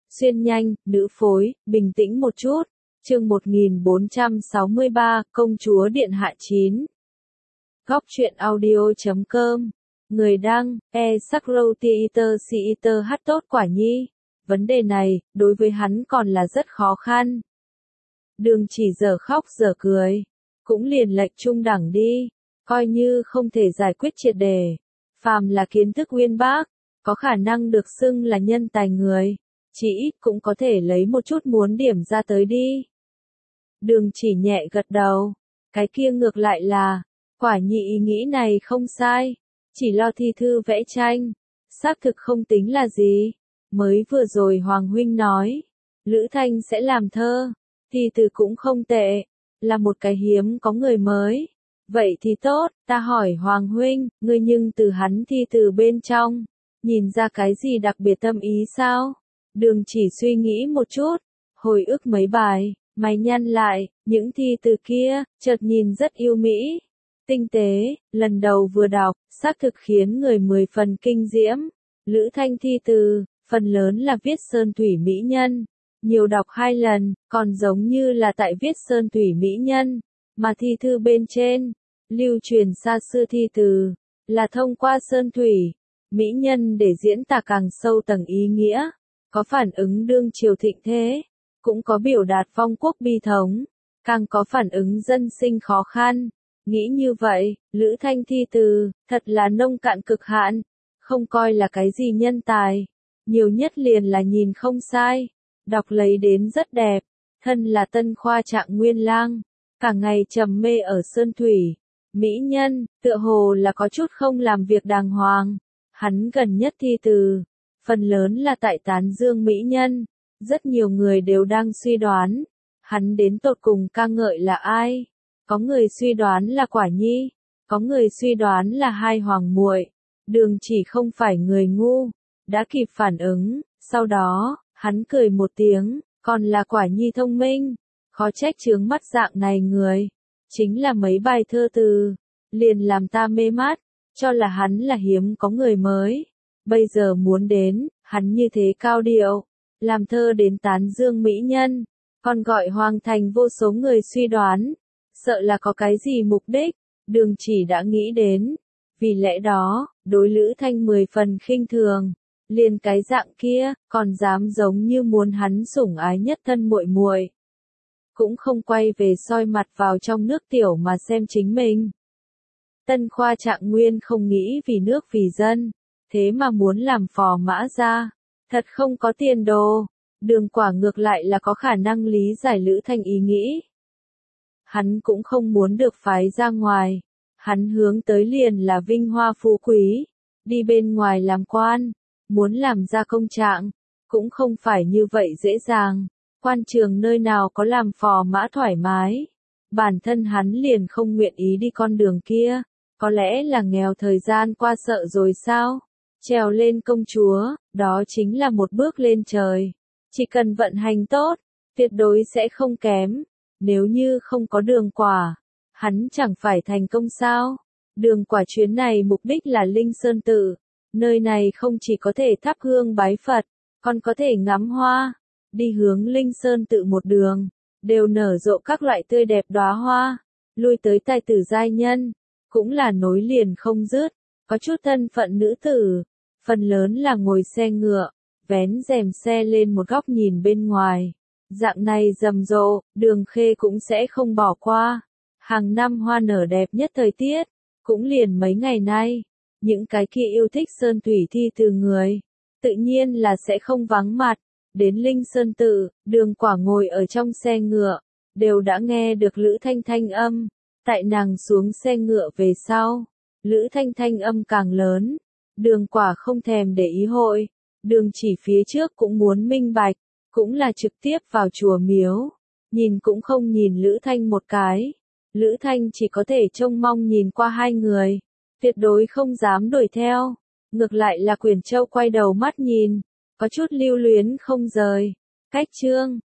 Xuyên nhanh, nữ phối, bình tĩnh một chút. Chương 1463, Công chúa Điện Hạ 9. Góc truyện audio.com. Người đăng, Sakrotiiter hát tốt quả nhi. Vấn đề này, đối với hắn còn là rất khó khăn. Đường chỉ giờ khóc giờ cười. Cũng liền lệch trung đẳng đi. Coi như không thể giải quyết triệt đề. Phàm là kiến thức uyên bác, có khả năng được xưng là nhân tài người. Chỉ ít cũng có thể lấy một chút muốn điểm ra tới đi. Đường chỉ nhẹ gật đầu. Cái kia ngược lại là, quả nhị ý nghĩ này không sai. Chỉ lo thi thư vẽ tranh. Xác thực không tính là gì. Mới vừa rồi Hoàng Huynh nói. Lữ Thanh sẽ làm thơ. Thi từ cũng không tệ. Là một cái hiếm có người mới. Vậy thì tốt, ta hỏi Hoàng Huynh, ngươi nhưng từ hắn thi từ bên trong. Nhìn ra cái gì đặc biệt tâm ý sao? Đường chỉ suy nghĩ một chút. Hồi ức mấy bài, mày nhăn lại, những thi từ kia, chợt nhìn rất yêu mỹ. Tinh tế, lần đầu vừa đọc, xác thực khiến người 10 phần kinh diễm. Lữ Thanh thi từ, phần lớn là viết sơn thủy mỹ nhân. Nhiều đọc 2 lần, còn giống như là tại viết sơn thủy mỹ nhân. Mà thi thư bên trên, lưu truyền xa xưa thi từ, là thông qua sơn thủy, mỹ nhân để diễn tả càng sâu tầng ý nghĩa. Có phản ứng đương triều thịnh thế, cũng có biểu đạt phong quốc bi thống, càng có phản ứng dân sinh khó khăn. Nghĩ như vậy, Lữ Thanh thi từ, thật là nông cạn cực hạn, không coi là cái gì nhân tài, nhiều nhất liền là nhìn không sai, đọc lấy đến rất đẹp, thân là Tân Khoa Trạng Nguyên Lang, cả ngày trầm mê ở sơn thủy, mỹ nhân, tựa hồ là có chút không làm việc đàng hoàng. Hắn gần nhất thi từ, phần lớn là tại tán dương mỹ nhân, rất nhiều người đều đang suy đoán, hắn đến tột cùng ca ngợi là ai? Có người suy đoán là Quả Nhi, có người suy đoán là hai hoàng muội. Đường chỉ không phải người ngu, đã kịp phản ứng, sau đó, hắn cười một tiếng, còn là Quả Nhi thông minh, khó trách chướng mắt dạng này người, chính là mấy bài thơ từ, liền làm ta mê mắt, cho là hắn là hiếm có người mới. Bây giờ muốn đến, hắn như thế cao điệu, làm thơ đến tán dương mỹ nhân, còn gọi hoàng thành vô số người suy đoán, sợ là có cái gì mục đích, đường chỉ đã nghĩ đến, vì lẽ đó, đối Lữ Thanh 10 phần khinh thường, liền cái dạng kia, còn dám giống như muốn hắn sủng ái nhất thân muội muội, cũng không quay về soi mặt vào trong nước tiểu mà xem chính mình. Tân Khoa Trạng Nguyên không nghĩ vì nước vì dân, thế mà muốn làm phò mã ra, thật không có tiền đồ. Đường Quả ngược lại là có khả năng lý giải Lữ Thanh ý nghĩ. Hắn cũng không muốn được phái ra ngoài, hắn hướng tới liền là vinh hoa phú quý, đi bên ngoài làm quan, muốn làm ra công trạng, cũng không phải như vậy dễ dàng. Quan trường nơi nào có làm phò mã thoải mái, bản thân hắn liền không nguyện ý đi con đường kia, có lẽ là nghèo thời gian qua sợ rồi sao? Trèo lên công chúa, đó chính là một bước lên trời. Chỉ cần vận hành tốt, tuyệt đối sẽ không kém. Nếu như không có Đường Quả, hắn chẳng phải thành công sao? Đường Quả chuyến này mục đích là Linh Sơn Tự. Nơi này không chỉ có thể thắp hương bái Phật, còn có thể ngắm hoa. Đi hướng Linh Sơn Tự một đường, đều nở rộ các loại tươi đẹp đóa hoa. Lui tới tài tử giai nhân, cũng là nối liền không dứt. Có chút thân phận nữ tử, phần lớn là ngồi xe ngựa, vén rèm xe lên một góc nhìn bên ngoài. Dạng này rầm rộ, Đường Khê cũng sẽ không bỏ qua. Hàng năm hoa nở đẹp nhất thời tiết, cũng liền mấy ngày nay. Những cái kia yêu thích sơn thủy thi từ người, tự nhiên là sẽ không vắng mặt. Đến Linh Sơn Tự, Đường Quả ngồi ở trong xe ngựa, đều đã nghe được Lữ Thanh thanh âm. Tại nàng xuống xe ngựa về sau, Lữ Thanh thanh âm càng lớn. Đường Quả không thèm để ý hội, đường chỉ phía trước cũng muốn minh bạch, cũng là trực tiếp vào chùa miếu, nhìn cũng không nhìn Lữ Thanh một cái. Lữ Thanh chỉ có thể trông mong nhìn qua hai người, tuyệt đối không dám đuổi theo. Ngược lại là Quyền Châu quay đầu mắt nhìn, có chút lưu luyến không rời. Cách chương